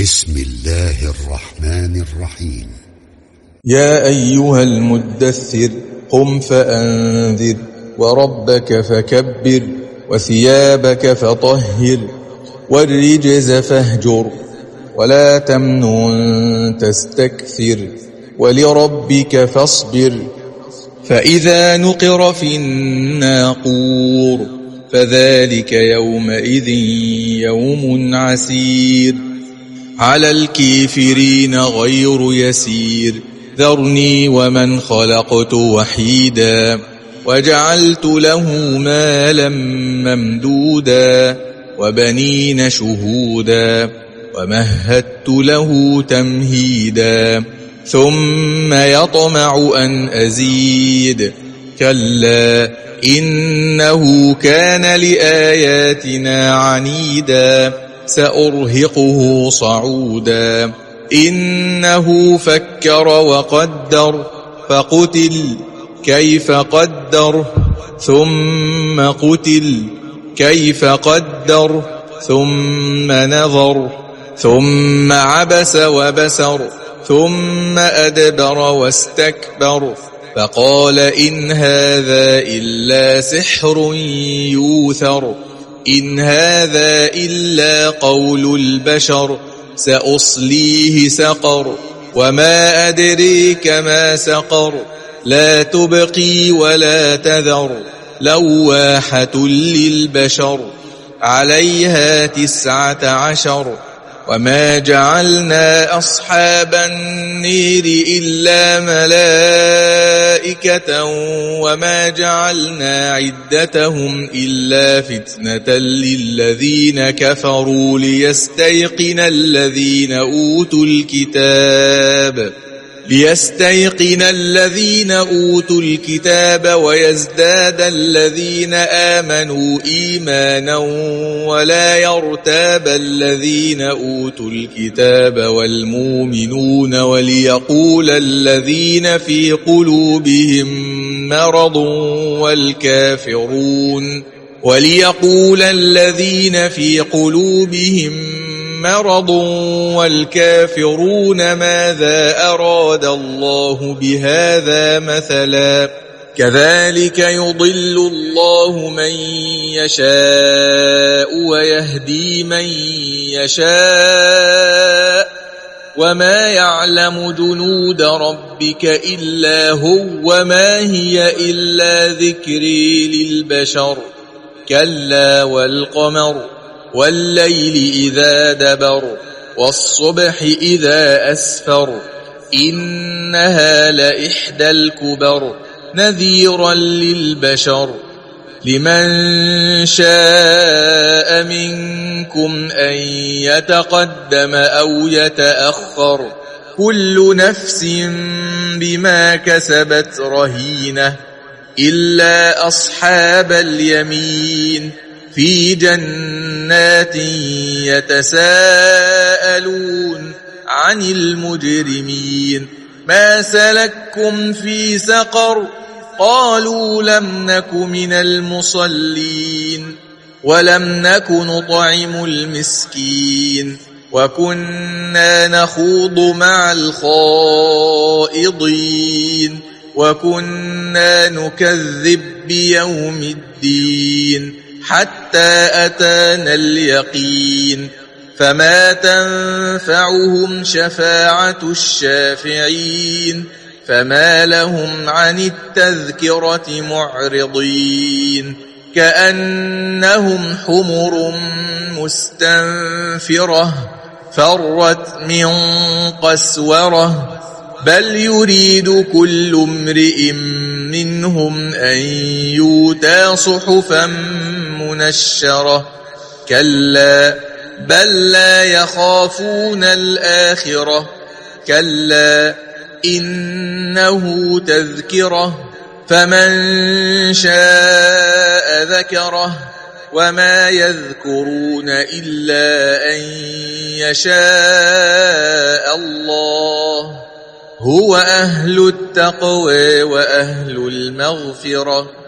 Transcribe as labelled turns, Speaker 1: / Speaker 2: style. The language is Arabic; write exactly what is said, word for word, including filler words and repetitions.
Speaker 1: بسم الله الرحمن الرحيم.
Speaker 2: يا أيها المدثر قم فأنذر وربك فكبر وثيابك فطهر والرجز فاهجر ولا تمنن تستكثر ولربك فاصبر. فإذا نقر في الناقور فذلك يومئذ يوم عسير على الكافرين غير يسير. ذرني ومن خلقت وحيدا وجعلت له مالا ممدودا وبنين شهودا ومهدت له تمهيدا ثم يطمع أن أزيد كلا إنه كان لآياتنا عنيدا سأرهقه صعودا. إنه فكر وقدر فقتل كيف قدر ثم قتل كيف قدر ثم نظر ثم عبس وبسر ثم أدبر واستكبر فقال إن هذا إلا سحر يوثر إن هذا إلا قول البشر سأصليه سقر وما أدريك ما سقر لا تبقي ولا تذر لواحة للبشر عليها تسعة عشر. وما جعلنا أصحاب النير إلا ملائكة وما جعلنا عدتهم إلا فتنة للذين كفروا ليستيقن الذين أوتوا الكتاب ليستيقن الذين أوتوا الكتاب ويزداد الذين آمنوا إيمانا ولا يرتاب الذين أوتوا الكتاب والمؤمنون وليقول الذين في قلوبهم مرض والكافرون وليقول الذين في قلوبهم مرض والكافرون ماذا أراد الله بهذا مثلا كذلك يضل الله من يشاء ويهدي من يشاء وما يعلم جنود ربك إلا هو وما هي إلا ذكري للبشر. كلا والقمر والليل إذا دبر والصبح إذا أسفر إنها لإحدى الكبر نذيرا للبشر. لمن شاء منكم أن يتقدم أو يتأخر كل نفس بما كسبت رهينة إلا أصحاب اليمين في جنات يتساءلون عن المجرمين ما سلككم في سقر قالوا لم نك من المصلين ولم نك نطعم المسكين وكنا نخوض مع الخائضين وكنا نكذب بيوم الدين حتى أتانا اليقين فما تنفعهم شفاعة الشافعين فما لهم عن التذكرة معرضين كأنهم حمر مستنفرة فرت من قسورة بل يريد كل امرئ منهم أن يؤتى صحفا منشرة كلا بل لا يخافون الآخرة كلا إنه تذكرة فمن شاء ذكره وما يذكرون إلا أن يشاء الله هو أهل التقوى وأهل المغفرة.